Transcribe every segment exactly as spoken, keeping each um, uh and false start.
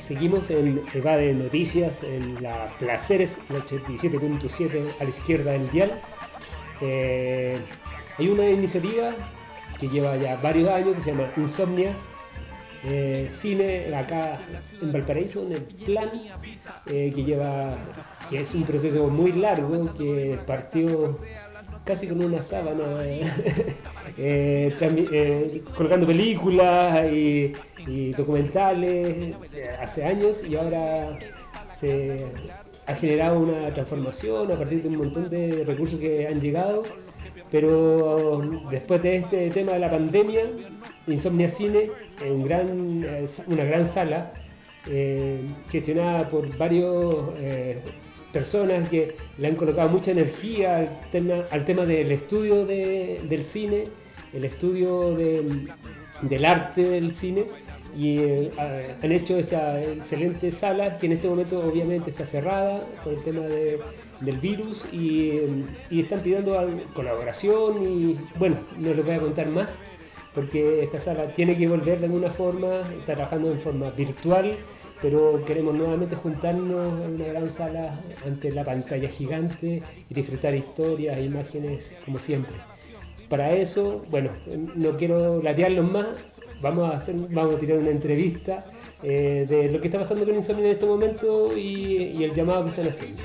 seguimos en EVA de Noticias, en la Placeres, el ochenta y siete punto siete a la izquierda del dial. Eh, hay una iniciativa que lleva ya varios años que se llama Insomnia eh, Cine, acá en Valparaíso, en el plan, eh, que lleva, que es un proceso muy largo, que partió casi con una sábana, eh, tambi- eh, colocando películas y, y documentales eh, hace años, y ahora se ha generado una transformación a partir de un montón de recursos que han llegado, pero después de este tema de la pandemia, Insomnia Cine, eh, un gran, eh, una gran sala eh, gestionada por varios eh, personas que le han colocado mucha energía al tema, al tema del estudio de- del cine, el estudio de- del arte del cine, y eh, ha- han hecho esta excelente sala que en este momento obviamente está cerrada por el tema de- del virus, y, eh, y están pidiendo al- colaboración, y bueno, no les voy a contar más porque esta sala tiene que volver de alguna forma, está trabajando en forma virtual, pero queremos nuevamente juntarnos en una gran sala ante la pantalla gigante y disfrutar historias e imágenes como siempre. Para eso, bueno, no quiero latearlos más, vamos a, hacer, vamos a tirar una entrevista eh, de lo que está pasando con Insomnio en este momento, y, y el llamado que están haciendo.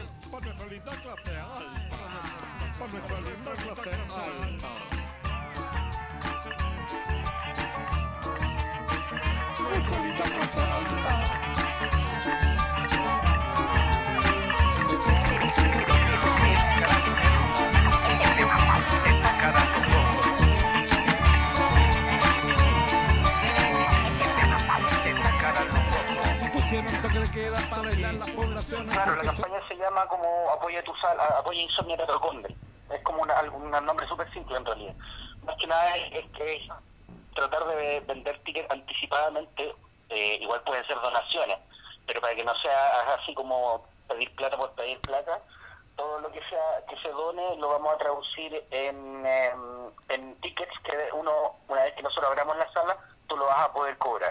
Claro, la campaña se llama como Apoya tu sala, Apoya Insomnia Teatro Conde. Es como una, un nombre súper simple en realidad. Más que nada es, es que es tratar de vender tickets anticipadamente, eh, igual pueden ser donaciones, pero para que no sea así como pedir plata por pedir plata, todo lo que sea que se done lo vamos a traducir en, en, en tickets que uno, una vez que nosotros abramos la sala, tú lo vas a poder cobrar.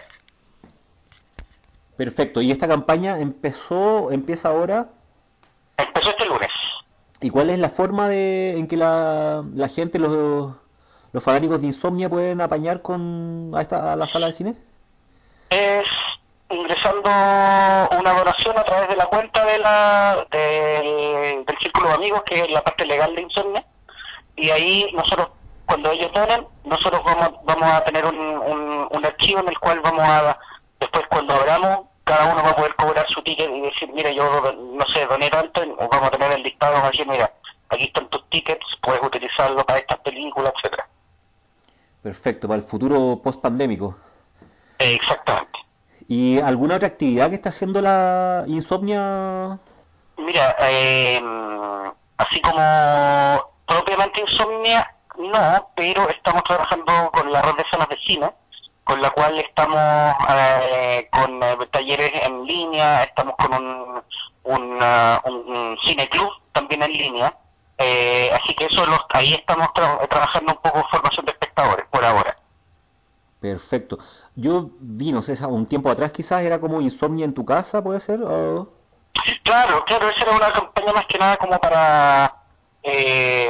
Perfecto. ¿Y esta campaña empezó, empieza ahora? Empezó este lunes. ¿Y cuál es la forma de en que la, la gente, los, los fanáticos de Insomnia pueden apañar con a, esta, a la sala de cine? Es ingresando una donación a través de la cuenta de la de, del Círculo de Amigos, que es la parte legal de Insomnia, y ahí nosotros, cuando ellos donen, nosotros vamos, vamos a tener un, un, un archivo en el cual vamos a, después cuando abramos, cada uno va a poder cobrar su ticket y decir, mira, yo no sé, doné tanto, o vamos a tener el listado, vamos a decir, mira, aquí están tus tickets, puedes utilizarlo para estas películas, etcétera. Perfecto, para el futuro post-pandémico. Eh, exactamente. ¿Y alguna otra actividad que está haciendo la Insomnia? Mira, eh, así como propiamente Insomnia, no, pero estamos trabajando con la red de salas de cine, con la cual estamos eh, con eh, talleres en línea, estamos con un, un, uh, un, un cine club también en línea, eh, así que eso los, ahí estamos tra trabajando un poco formación de espectadores por ahora. Perfecto. Yo vi, no sé, un tiempo atrás quizás era como Insomnia en tu casa, ¿puede ser? ¿O? Claro, claro, esa era una campaña más que nada como para eh,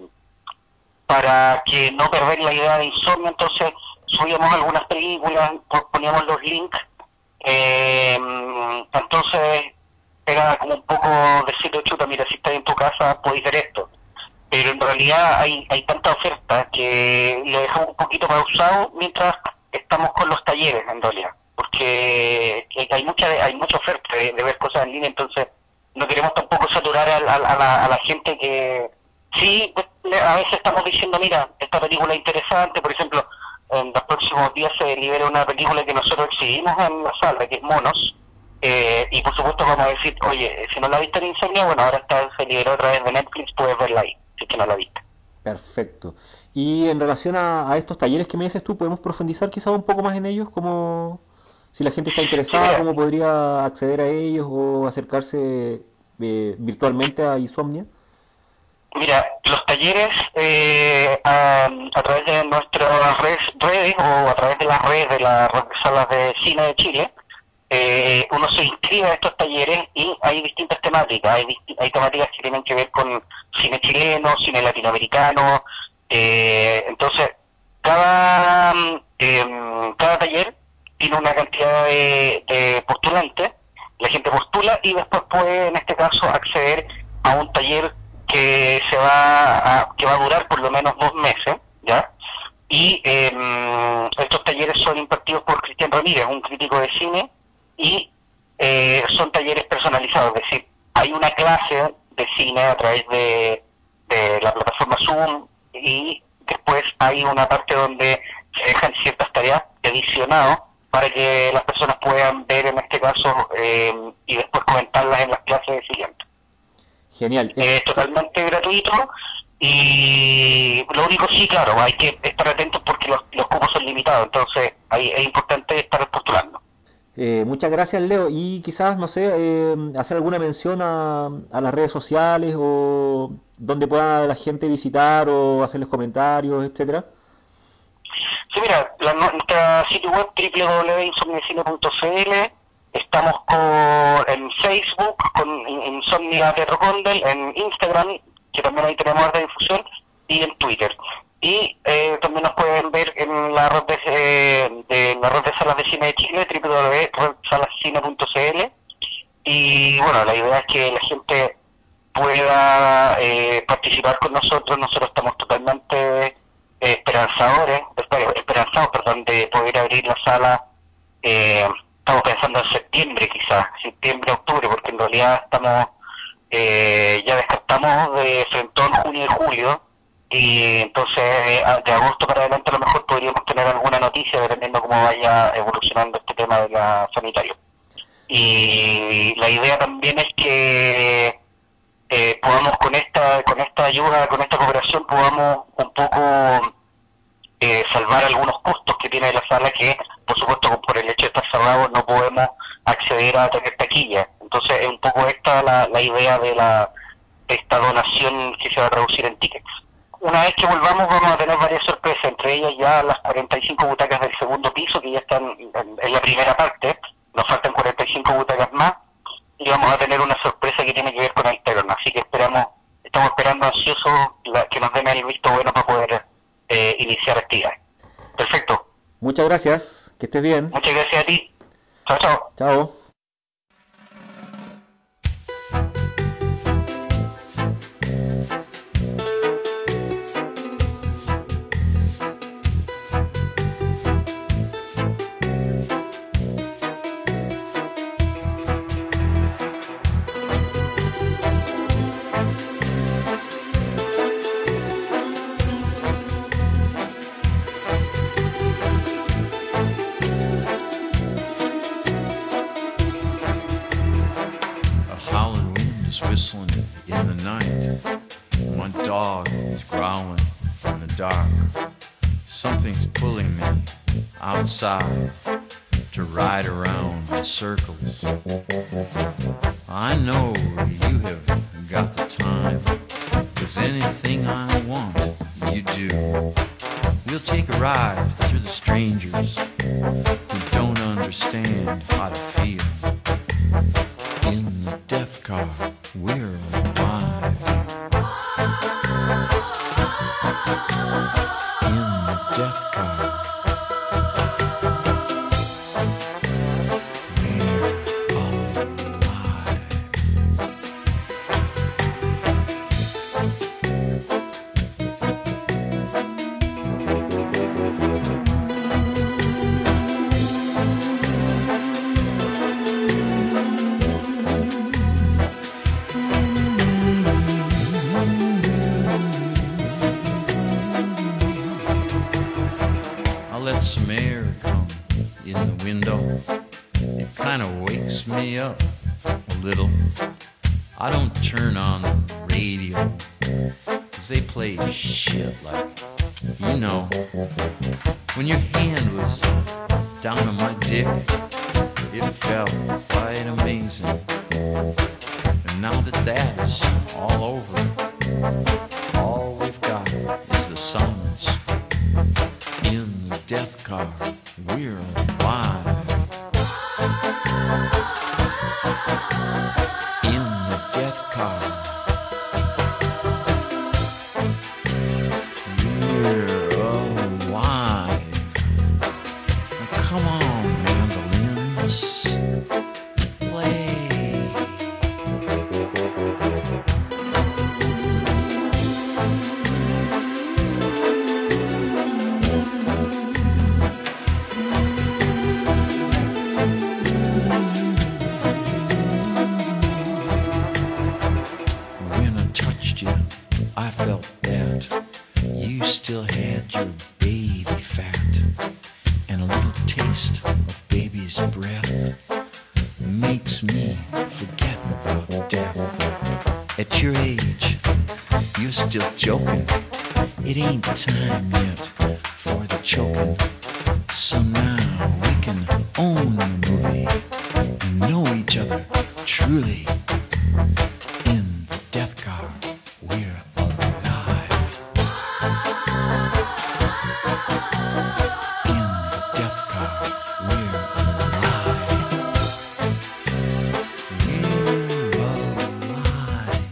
para que no perder la idea de Insomnio, entonces subíamos algunas películas, poníamos los links, eh, entonces era como un poco decirle, chuta, mira, si estás en tu casa podéis ver esto, pero en realidad hay, hay tanta oferta que lo dejamos un poquito pausado mientras estamos con los talleres en realidad, porque hay mucha hay mucha oferta de, de ver cosas en línea, entonces no queremos tampoco saturar a, a, a, la, a la gente que sí, a veces estamos diciendo, mira, esta película es interesante, por ejemplo, en los próximos días se libera una película que nosotros exhibimos en la sala, que es Monos, eh, y por supuesto vamos a decir, oye, si no la viste en Insomnia, bueno, ahora está, se liberó a través de Netflix, puedes verla ahí, si es que no la viste. Perfecto. Y en relación a, a estos talleres que me dices tú, ¿podemos profundizar quizás un poco más en ellos? Como si la gente está Sí, interesada, mira, ¿cómo podría acceder a ellos o acercarse eh, virtualmente a Insomnia? mira, los talleres eh, a, a través de nuestras redes, redes o a través de las redes de la red de salas de cine de Chile, eh, uno se inscribe a estos talleres y hay distintas temáticas. Hay, disti- hay temáticas que tienen que ver con cine chileno, cine latinoamericano. Eh, entonces, cada, eh, cada taller tiene una cantidad de, de postulantes. La gente postula y después puede, en este caso, acceder a un taller que se va a, que va a durar por lo menos dos meses, ¿ya? Y eh, estos talleres son impartidos por Cristian Ramírez, un crítico de cine, y eh, son talleres personalizados, es decir, hay una clase de cine a través de, de la plataforma Zoom y después hay una parte donde se dejan ciertas tareas de edicionado para que las personas puedan ver en este caso eh, y después comentarlas en las clases siguientes. Genial. Es totalmente gratuito y lo único sí, claro, hay que estar atentos porque los, los cupos son limitados, entonces ahí es importante estar postulando. Eh, muchas gracias, Leo. Y quizás, no sé, eh, hacer alguna mención a, a las redes sociales o donde pueda la gente visitar o hacerles comentarios, etcétera. Sí, mira, la, nuestra sitio web doble u doble u doble u punto insomniacine punto c l, estamos con, en Facebook con Insomnia Teatro Condel, en Instagram, que también ahí tenemos arte de difusión, y en Twitter. Y eh, también nos pueden ver en la red de, eh, de la red de salas de cine de Chile, doble u doble u doble u punto red salas cine punto c l. Y bueno, la idea es que la gente pueda eh, participar con nosotros. Nosotros estamos totalmente eh, esperanzadores, esperanzados, perdón, de poder abrir la sala. Eh, estamos pensando en septiembre, quizás, septiembre, octubre, porque en realidad estamos eh, ya descartamos de frentón junio y julio, y entonces eh, de agosto para adelante a lo mejor podríamos tener alguna noticia dependiendo cómo vaya evolucionando este tema de la sanitario. Y la idea también es que eh, podamos con esta con esta ayuda, con esta cooperación, podamos un poco eh, salvar algunos costos que tiene la sala, que por supuesto por el hecho de estar cerrados no podemos acceder a tener taquilla. Entonces es un poco esta la, la idea de la de esta donación que se va a reducir en tickets. Una vez que volvamos vamos a tener varias sorpresas, entre ellas ya las cuarenta y cinco butacas del segundo piso que ya están en, en la primera parte, nos faltan cuarenta y cinco butacas más y vamos a tener una sorpresa que tiene que ver con el terreno, así que esperamos, estamos esperando ansiosos la, que nos den el visto bueno para poder eh, iniciar actividades. Perfecto. Muchas gracias, que estés bien. Muchas gracias a ti. Chao, chao. Chao. Whistling in the night. My dog is growling in the dark. Something's pulling me outside to ride around in circles. I know you have got the time, 'cause anything I want, you do. We'll take a ride through the strangers who don't understand how to feel. In the death car, we're alive. In the death car, we're alive. Let some air come in the window. It kind of wakes me up a little. I don't turn on the radio, 'cause they play shit like, you know, when your hand was down on my dick, it felt quite amazing. And now that that's all over, all we've got is the silence. In the death car, we're alive. Come on, mandolins, play. When I touched you, I felt that you still had your baby fat, and a little taste of baby's breath makes me forget about death. At your age, you're still joking. It ain't time yet for the choking. So now we can own the movie and know each other truly. In the death car, we're alive. In the death car, we're alive. We're alive.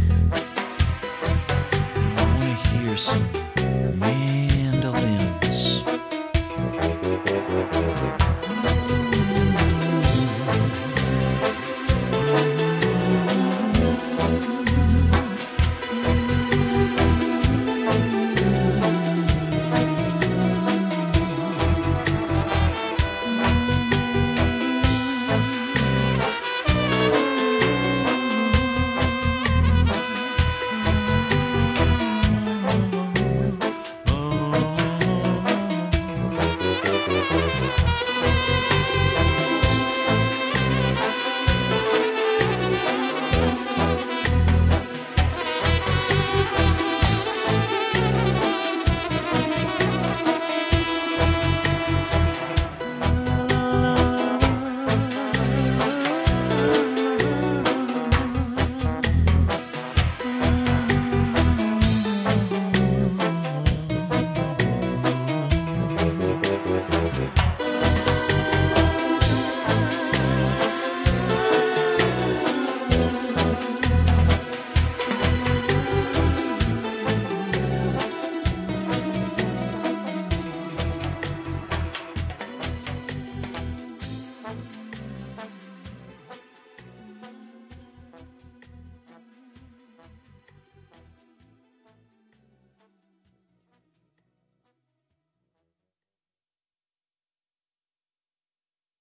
I want to hear some mandolins.